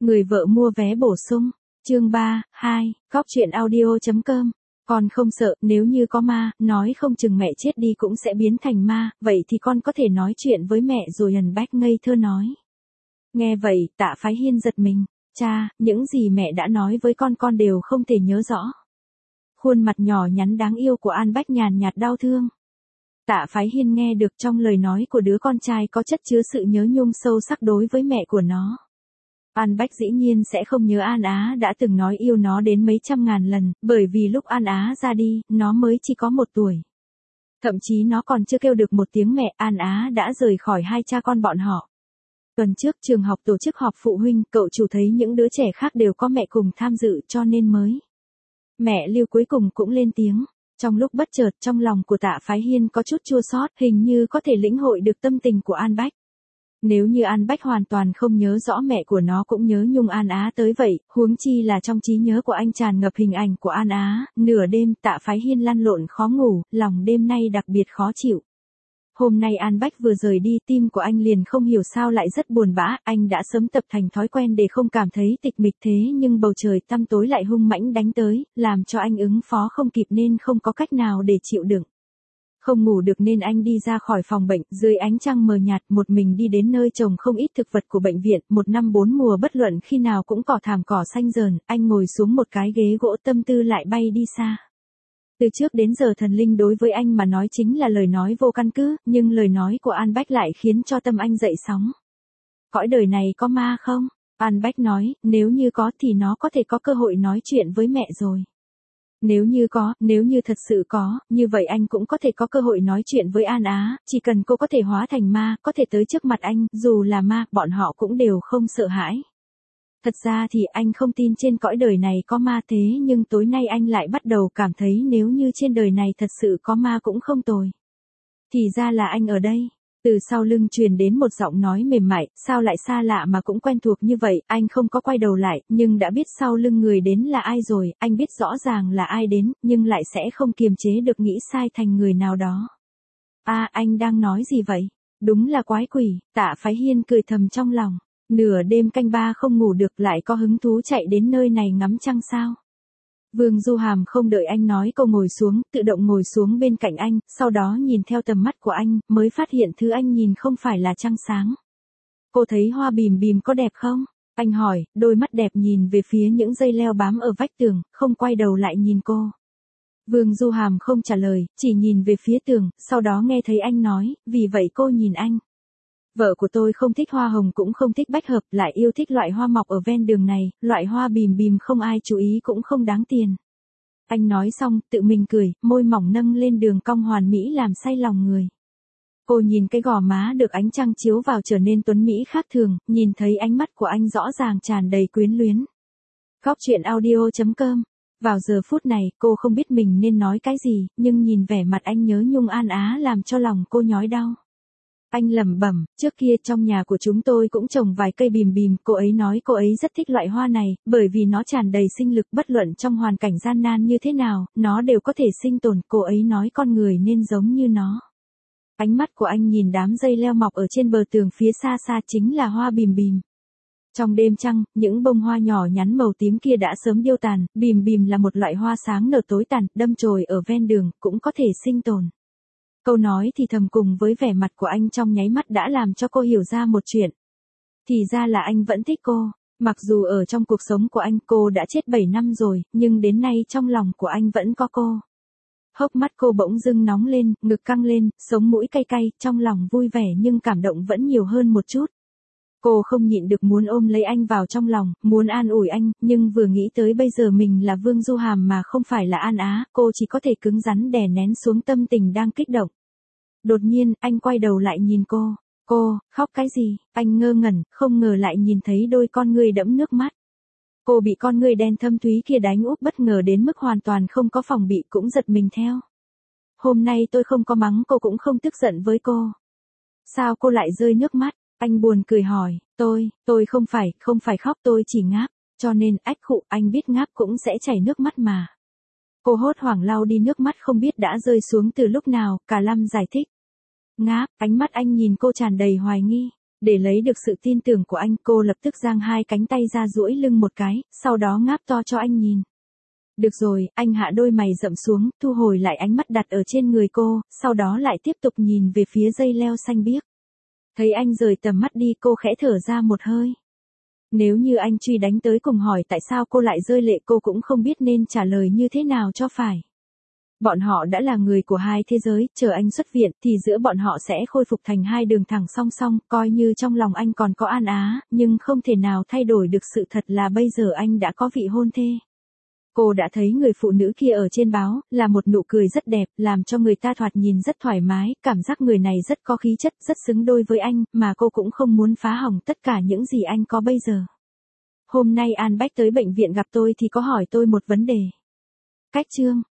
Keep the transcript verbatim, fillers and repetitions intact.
Người vợ mua vé bổ sung. Chương ba, hai, Cóc truyện audio chấm com. Con không sợ, nếu như có ma, nói không chừng mẹ chết đi cũng sẽ biến thành ma, vậy thì con có thể nói chuyện với mẹ rồi. Hần Bách ngây thơ nói. Nghe vậy, Tạ Phái Hiên giật mình. Cha, những gì mẹ đã nói với con con đều không thể nhớ rõ. Khuôn mặt nhỏ nhắn đáng yêu của An Bách nhàn nhạt đau thương. Tạ Phái Hiên nghe được trong lời nói của đứa con trai có chất chứa sự nhớ nhung sâu sắc đối với mẹ của nó. An Bách dĩ nhiên sẽ không nhớ An Á đã từng nói yêu nó đến mấy trăm ngàn lần, bởi vì lúc An Á ra đi, nó mới chỉ có một tuổi. Thậm chí nó còn chưa kêu được một tiếng mẹ, An Á đã rời khỏi hai cha con bọn họ. Tuần trước trường học tổ chức họp phụ huynh, cậu chủ thấy những đứa trẻ khác đều có mẹ cùng tham dự cho nên mới. Mẹ Lưu cuối cùng cũng lên tiếng. Trong lúc bất chợt trong lòng của Tạ Phái Hiên có chút chua xót, hình như có thể lĩnh hội được tâm tình của An Bách. Nếu như An Bách hoàn toàn không nhớ rõ mẹ của nó cũng nhớ nhung An Á tới vậy, huống chi là trong trí nhớ của anh tràn ngập hình ảnh của An Á. Nửa đêm Tạ Phái Hiên lăn lộn khó ngủ, lòng đêm nay đặc biệt khó chịu. Hôm nay An Bách vừa rời đi, tim của anh liền không hiểu sao lại rất buồn bã, anh đã sớm tập thành thói quen để không cảm thấy tịch mịch thế nhưng bầu trời tăm tối lại hung mãnh đánh tới, làm cho anh ứng phó không kịp nên không có cách nào để chịu đựng. Không ngủ được nên anh đi ra khỏi phòng bệnh, dưới ánh trăng mờ nhạt một mình đi đến nơi trồng không ít thực vật của bệnh viện, một năm bốn mùa bất luận khi nào cũng cỏ thảm cỏ xanh rờn, anh ngồi xuống một cái ghế gỗ tâm tư lại bay đi xa. Từ trước đến giờ thần linh đối với anh mà nói chính là lời nói vô căn cứ, nhưng lời nói của An Bách lại khiến cho tâm anh dậy sóng. Cõi đời này có ma không? An Bách nói, nếu như có thì nó có thể có cơ hội nói chuyện với mẹ rồi. Nếu như có, nếu như thật sự có, như vậy anh cũng có thể có cơ hội nói chuyện với An Á, chỉ cần cô có thể hóa thành ma, có thể tới trước mặt anh, dù là ma, bọn họ cũng đều không sợ hãi. Thật ra thì anh không tin trên cõi đời này có ma thế nhưng tối nay anh lại bắt đầu cảm thấy nếu như trên đời này thật sự có ma cũng không tồi. Thì ra là anh ở đây. Từ sau lưng truyền đến một giọng nói mềm mại, sao lại xa lạ mà cũng quen thuộc như vậy, anh không có quay đầu lại, nhưng đã biết sau lưng người đến là ai rồi, anh biết rõ ràng là ai đến, nhưng lại sẽ không kiềm chế được nghĩ sai thành người nào đó. À, anh đang nói gì vậy? Đúng là quái quỷ, Tạ Phái Hiên cười thầm trong lòng. Nửa đêm canh ba không ngủ được lại có hứng thú chạy đến nơi này ngắm trăng sao? Vương Du Hàm không đợi anh nói câu ngồi xuống, tự động ngồi xuống bên cạnh anh, sau đó nhìn theo tầm mắt của anh, mới phát hiện thứ anh nhìn không phải là trăng sáng. Cô thấy hoa bìm bìm có đẹp không? Anh hỏi, đôi mắt đẹp nhìn về phía những dây leo bám ở vách tường, không quay đầu lại nhìn cô. Vương Du Hàm không trả lời, chỉ nhìn về phía tường, sau đó nghe thấy anh nói, vì vậy cô nhìn anh. Vợ của tôi không thích hoa hồng cũng không thích bách hợp, lại yêu thích loại hoa mọc ở ven đường này, loại hoa bìm bìm không ai chú ý cũng không đáng tiền. Anh nói xong, tự mình cười, môi mỏng nâng lên đường cong hoàn mỹ làm say lòng người. Cô nhìn cái gò má được ánh trăng chiếu vào trở nên tuấn mỹ khác thường, nhìn thấy ánh mắt của anh rõ ràng tràn đầy quyến luyến. Cóc truyện audio chấm com. Vào giờ phút này, cô không biết mình nên nói cái gì, nhưng nhìn vẻ mặt anh nhớ nhung An Á làm cho lòng cô nhói đau. Anh lẩm bẩm, trước kia trong nhà của chúng tôi cũng trồng vài cây bìm bìm, cô ấy nói cô ấy rất thích loại hoa này, bởi vì nó tràn đầy sinh lực bất luận trong hoàn cảnh gian nan như thế nào, nó đều có thể sinh tồn, cô ấy nói con người nên giống như nó. Ánh mắt của anh nhìn đám dây leo mọc ở trên bờ tường phía xa xa chính là hoa bìm bìm. Trong đêm trăng, những bông hoa nhỏ nhắn màu tím kia đã sớm điêu tàn, bìm bìm là một loại hoa sáng nở tối tàn, đâm chồi ở ven đường, cũng có thể sinh tồn. Câu nói thì thầm cùng với vẻ mặt của anh trong nháy mắt đã làm cho cô hiểu ra một chuyện. Thì ra là anh vẫn thích cô, mặc dù ở trong cuộc sống của anh cô đã chết bảy năm rồi, nhưng đến nay trong lòng của anh vẫn có cô. Hốc mắt cô bỗng dưng nóng lên, ngực căng lên, sống mũi cay cay, trong lòng vui vẻ nhưng cảm động vẫn nhiều hơn một chút. Cô không nhịn được muốn ôm lấy anh vào trong lòng, muốn an ủi anh, nhưng vừa nghĩ tới bây giờ mình là Vương Du Hàm mà không phải là An Á, cô chỉ có thể cứng rắn đè nén xuống tâm tình đang kích động. Đột nhiên, anh quay đầu lại nhìn cô. Cô, khóc cái gì? Anh ngơ ngẩn, không ngờ lại nhìn thấy đôi con ngươi đẫm nước mắt. Cô bị con ngươi đen thâm thúy kia đánh úp bất ngờ đến mức hoàn toàn không có phòng bị cũng giật mình theo. Hôm nay tôi không có mắng cô cũng không tức giận với cô. Sao cô lại rơi nước mắt? Anh buồn cười hỏi, tôi, tôi không phải, không phải khóc tôi chỉ ngáp, cho nên ách khụ anh biết ngáp cũng sẽ chảy nước mắt mà. Cô hốt hoảng lau đi nước mắt không biết đã rơi xuống từ lúc nào, cả Lâm giải thích. Ngáp, ánh mắt anh nhìn cô tràn đầy hoài nghi. Để lấy được sự tin tưởng của anh, cô lập tức giang hai cánh tay ra duỗi lưng một cái, sau đó ngáp to cho anh nhìn. Được rồi, anh hạ đôi mày rậm xuống, thu hồi lại ánh mắt đặt ở trên người cô, sau đó lại tiếp tục nhìn về phía dây leo xanh biếc. Thấy anh rời tầm mắt đi, cô khẽ thở ra một hơi. Nếu như anh truy đánh tới cùng hỏi tại sao cô lại rơi lệ, cô cũng không biết nên trả lời như thế nào cho phải. Bọn họ đã là người của hai thế giới, chờ anh xuất viện thì giữa bọn họ sẽ khôi phục thành hai đường thẳng song song, coi như trong lòng anh còn có An Á, nhưng không thể nào thay đổi được sự thật là bây giờ anh đã có vị hôn thê. Cô đã thấy người phụ nữ kia ở trên báo, là một nụ cười rất đẹp, làm cho người ta thoạt nhìn rất thoải mái, cảm giác người này rất có khí chất, rất xứng đôi với anh, mà cô cũng không muốn phá hỏng tất cả những gì anh có bây giờ. Hôm nay An Bách tới bệnh viện gặp tôi thì có hỏi tôi một vấn đề. Cách chương